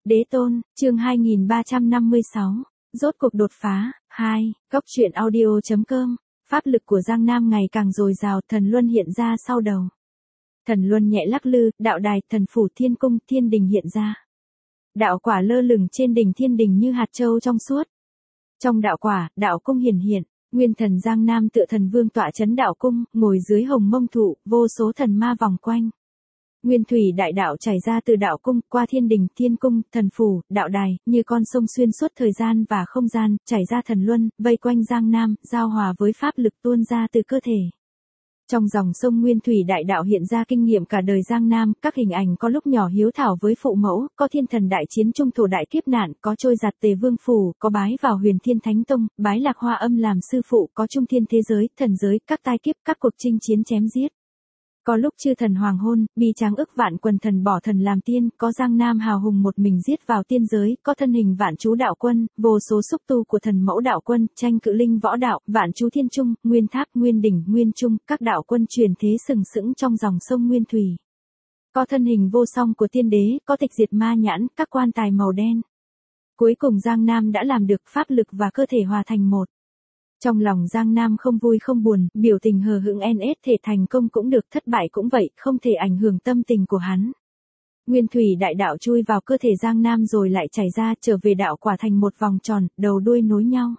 Đế tôn, chương 2356, rốt cuộc đột phá, 2, góc truyện audio.com, pháp lực của Giang Nam ngày càng dồi dào, thần luân hiện ra sau đầu. Thần luân nhẹ lắc lư, đạo đài, thần phủ thiên cung, thiên đình hiện ra. Đạo quả lơ lửng trên đỉnh thiên đình như hạt châu trong suốt. Trong đạo quả, đạo cung hiển hiện, nguyên thần Giang Nam tựa thần vương tọa chấn đạo cung, ngồi dưới hồng mông thụ, vô số thần ma vòng quanh. Nguyên thủy đại đạo chảy ra từ đạo cung, qua thiên đình, thiên cung, thần phủ, đạo đài, như con sông xuyên suốt thời gian và không gian, chảy ra thần luân, vây quanh Giang Nam, giao hòa với pháp lực tuôn ra từ cơ thể. Trong dòng sông Nguyên thủy đại đạo hiện ra kinh nghiệm cả đời Giang Nam, các hình ảnh có lúc nhỏ hiếu thảo với phụ mẫu, có thiên thần đại chiến trung thổ đại kiếp nạn, có trôi giạt Tề Vương phủ, có bái vào Huyền Thiên Thánh Tông, bái Lạc Hoa Âm làm sư phụ, có trung thiên thế giới, thần giới, các tai kiếp, các cuộc chinh chiến chém giết. Có lúc chư thần hoàng hôn, bi tráng ức vạn quần thần bỏ thần làm tiên, có Giang Nam hào hùng một mình giết vào tiên giới, có thân hình vạn chú đạo quân, vô số xúc tu của thần mẫu đạo quân, tranh cự linh võ đạo, vạn chú thiên trung, nguyên tháp, nguyên đỉnh, nguyên trung, các đạo quân truyền thế sừng sững trong dòng sông Nguyên thủy. Có thân hình vô song của tiên đế, có tịch diệt ma nhãn, các quan tài màu đen. Cuối cùng Giang Nam đã làm được pháp lực và cơ thể hòa thành một. Trong lòng Giang Nam không vui không buồn, biểu tình hờ hững NS thể thành công cũng được, thất bại cũng vậy, không thể ảnh hưởng tâm tình của hắn. Nguyên thủy đại đạo chui vào cơ thể Giang Nam rồi lại chảy ra, trở về đạo quả thành một vòng tròn, đầu đuôi nối nhau.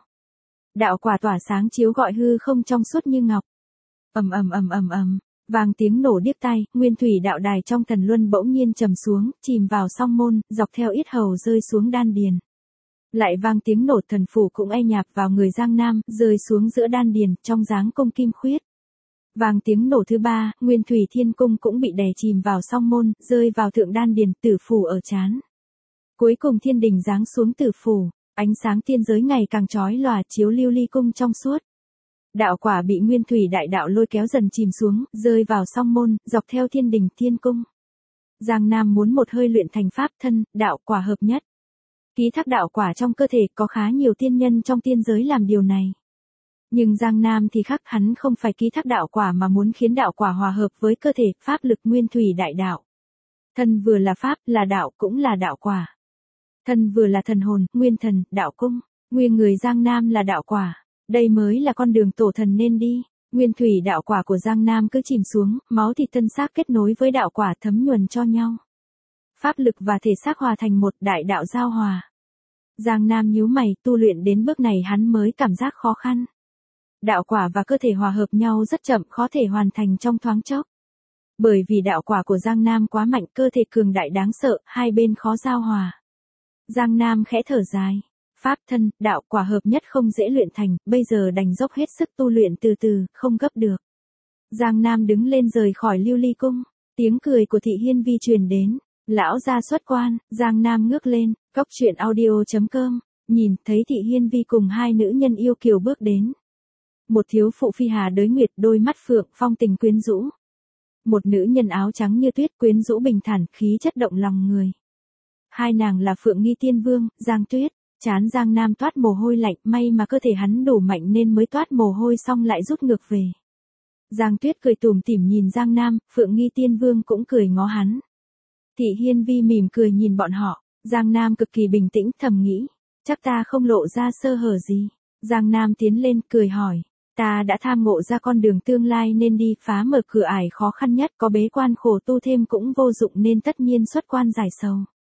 Đạo quả tỏa sáng chiếu gọi hư không trong suốt như ngọc. Ầm ầm ầm ầm ầm, vang tiếng nổ điếc tai, nguyên thủy đạo đài trong thần luân bỗng nhiên trầm xuống, chìm vào song môn, dọc theo yết hầu rơi xuống đan điền. Lại vang tiếng nổ, thần phủ cũng e nhạp vào người Giang Nam, rơi xuống giữa đan điền, trong dáng cung kim khuyết. Vang tiếng nổ thứ ba, nguyên thủy thiên cung cũng bị đè chìm vào song môn, rơi vào thượng đan điền, tử phủ ở trán. Cuối cùng thiên đình giáng xuống tử phủ, ánh sáng tiên giới ngày càng chói lòa chiếu lưu ly cung trong suốt. Đạo quả bị nguyên thủy đại đạo lôi kéo dần chìm xuống, rơi vào song môn, dọc theo thiên đình thiên cung. Giang Nam muốn một hơi luyện thành pháp thân, đạo quả hợp nhất. Ký thác đạo quả trong cơ thể, có khá nhiều tiên nhân trong tiên giới làm điều này. Nhưng Giang Nam thì khác, hắn không phải ký thác đạo quả mà muốn khiến đạo quả hòa hợp với cơ thể, pháp lực nguyên thủy đại đạo. Thân vừa là pháp, là đạo, cũng là đạo quả. Thân vừa là thần hồn, nguyên thần, đạo cung, nguyên người Giang Nam là đạo quả. Đây mới là con đường tổ thần nên đi. Nguyên thủy đạo quả của Giang Nam cứ chìm xuống, máu thịt thân xác kết nối với đạo quả thấm nhuần cho nhau. Pháp lực và thể xác hòa thành một, đại đạo giao hòa. Giang Nam nhíu mày, tu luyện đến bước này hắn mới cảm giác khó khăn. Đạo quả và cơ thể hòa hợp nhau rất chậm, khó thể hoàn thành trong thoáng chốc. Bởi vì đạo quả của Giang Nam quá mạnh, cơ thể cường đại đáng sợ, hai bên khó giao hòa. Giang Nam khẽ thở dài. Pháp thân, đạo quả hợp nhất không dễ luyện thành, bây giờ đành dốc hết sức tu luyện từ từ, không gấp được. Giang Nam đứng lên rời khỏi lưu ly cung, tiếng cười của Thị Hiên Vi truyền đến. Lão gia xuất quan, Giang Nam ngước lên, góc truyện audio.com, nhìn thấy Thị Hiên Vi cùng hai nữ nhân yêu kiều bước đến. Một thiếu phụ phi hà đới nguyệt, đôi mắt phượng, phong tình quyến rũ. Một nữ nhân áo trắng như tuyết, quyến rũ bình thản, khí chất động lòng người. Hai nàng là Phượng Nghi Tiên Vương, Giang Tuyết. Chán Giang Nam toát mồ hôi lạnh, may mà cơ thể hắn đủ mạnh nên mới toát mồ hôi xong lại rút ngược về. Giang Tuyết cười tủm tỉm nhìn Giang Nam, Phượng Nghi Tiên Vương cũng cười ngó hắn. Thị Hiên Vi mỉm cười nhìn bọn họ, Giang Nam cực kỳ bình tĩnh, thầm nghĩ, chắc ta không lộ ra sơ hở gì. Giang Nam tiến lên, cười hỏi, ta đã tham ngộ ra con đường tương lai nên đi, phá mở cửa ải khó khăn nhất, có bế quan khổ tu thêm cũng vô dụng nên tất nhiên xuất quan giải sầu.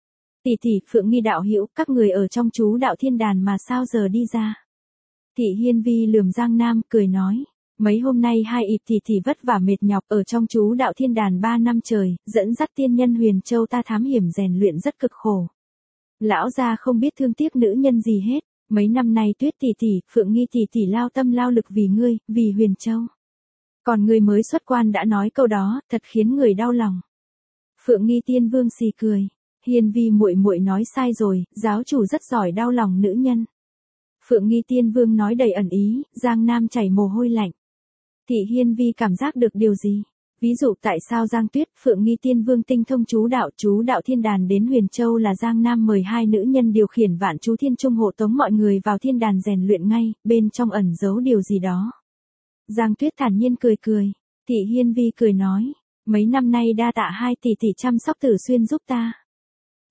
Tỷ tỷ, Phượng Nghi đạo hữu, các người ở trong chú đạo thiên đàn mà sao giờ đi ra? Thị Hiên Vi lườm Giang Nam, cười nói. Mấy hôm nay hai ịp tỷ vất vả mệt nhọc ở trong chú đạo thiên đàn 3 năm trời, dẫn dắt tiên nhân Huyền Châu ta thám hiểm rèn luyện rất cực khổ. Lão gia không biết thương tiếc nữ nhân gì hết, mấy năm nay Tuyết tỷ, Phượng Nghi tỷ lao tâm lao lực vì ngươi, vì Huyền Châu. Còn ngươi mới xuất quan đã nói câu đó, thật khiến người đau lòng. Phượng Nghi Tiên Vương xì cười, Hiên Vi muội muội nói sai rồi, giáo chủ rất giỏi đau lòng nữ nhân. Phượng Nghi Tiên Vương nói đầy ẩn ý, Giang Nam chảy mồ hôi lạnh. Thị Hiên Vi cảm giác được điều gì? Ví dụ tại sao Giang Tuyết, Phượng Nghi Tiên Vương tinh thông chú đạo thiên đàn đến Huyền Châu là Giang Nam mời hai nữ nhân điều khiển vạn chú thiên trung hộ tống mọi người vào thiên đàn rèn luyện ngay, bên trong ẩn giấu điều gì đó. Giang Tuyết thản nhiên cười. Thị Hiên Vi cười nói, mấy năm nay đa tạ hai tỷ chăm sóc Tử Xuyên giúp ta.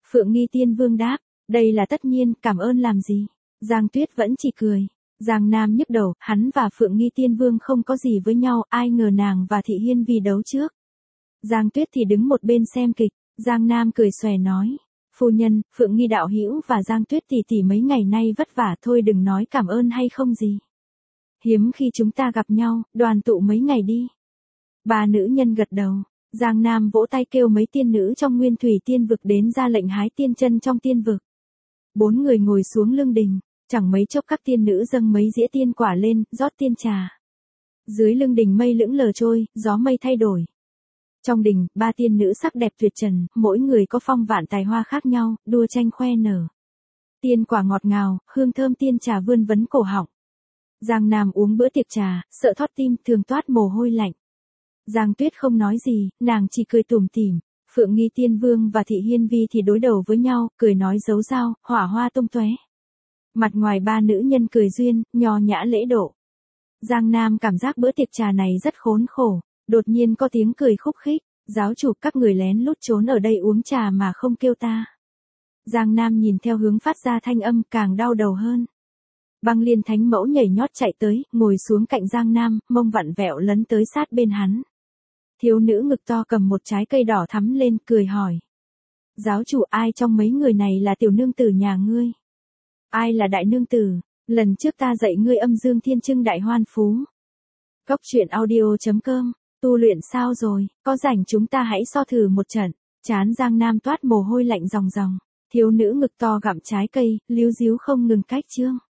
Phượng Nghi Tiên Vương đáp, đây là tất nhiên, cảm ơn làm gì. Giang Tuyết vẫn chỉ cười. Giang Nam nhức đầu, hắn và Phượng Nghi Tiên Vương không có gì với nhau, ai ngờ nàng và Thị Hiên Vi đấu trước. Giang Tuyết thì đứng một bên xem kịch, Giang Nam cười xòe nói, phu nhân, Phượng Nghi đạo hữu và Giang Tuyết tỷ tỷ mấy ngày nay vất vả thôi, đừng nói cảm ơn hay không gì. Hiếm khi chúng ta gặp nhau, đoàn tụ mấy ngày đi. Ba nữ nhân gật đầu, Giang Nam vỗ tay kêu mấy tiên nữ trong Nguyên Thủy Tiên Vực đến ra lệnh hái tiên chân trong tiên vực. 4 người ngồi xuống lưng đình, chẳng mấy chốc các tiên nữ dâng mấy dĩa tiên quả lên, rót tiên trà. Dưới lưng đình mây lững lờ trôi, gió mây thay đổi. Trong đình, 3 tiên nữ sắc đẹp tuyệt trần, mỗi người có phong vạn tài hoa khác nhau, đua tranh khoe nở. Tiên quả ngọt ngào, hương thơm tiên trà vươn vấn cổ họng. Giang Nam uống bữa tiệc trà, sợ thót tim, thường toát mồ hôi lạnh. Giang Tuyết không nói gì, nàng chỉ cười tủm tỉm. Phượng Nghi Tiên Vương và Thị Hiên Vi thì đối đầu với nhau, cười nói giấu dao, hỏa hoa tung tóe. Mặt ngoài ba nữ nhân cười duyên, nho nhã lễ độ. Giang Nam cảm giác bữa tiệc trà này rất khốn khổ, đột nhiên có tiếng cười khúc khích, giáo chủ các người lén lút trốn ở đây uống trà mà không kêu ta. Giang Nam nhìn theo hướng phát ra thanh âm càng đau đầu hơn. Băng Liên Thánh Mẫu nhảy nhót chạy tới, ngồi xuống cạnh Giang Nam, mông vặn vẹo lấn tới sát bên hắn. Thiếu nữ ngực to cầm một trái cây đỏ thắm lên, cười hỏi. Giáo chủ, ai trong mấy người này là tiểu nương tử nhà ngươi? Ai là đại nương tử? Lần trước ta dạy ngươi âm dương thiên trưng đại hoan phú. Cốc truyện audio.com, tu luyện sao rồi, có rảnh chúng ta hãy so thử một trận. Chán Giang Nam toát mồ hôi lạnh ròng ròng. Thiếu nữ ngực to gặm trái cây, líu díu không ngừng cách chương.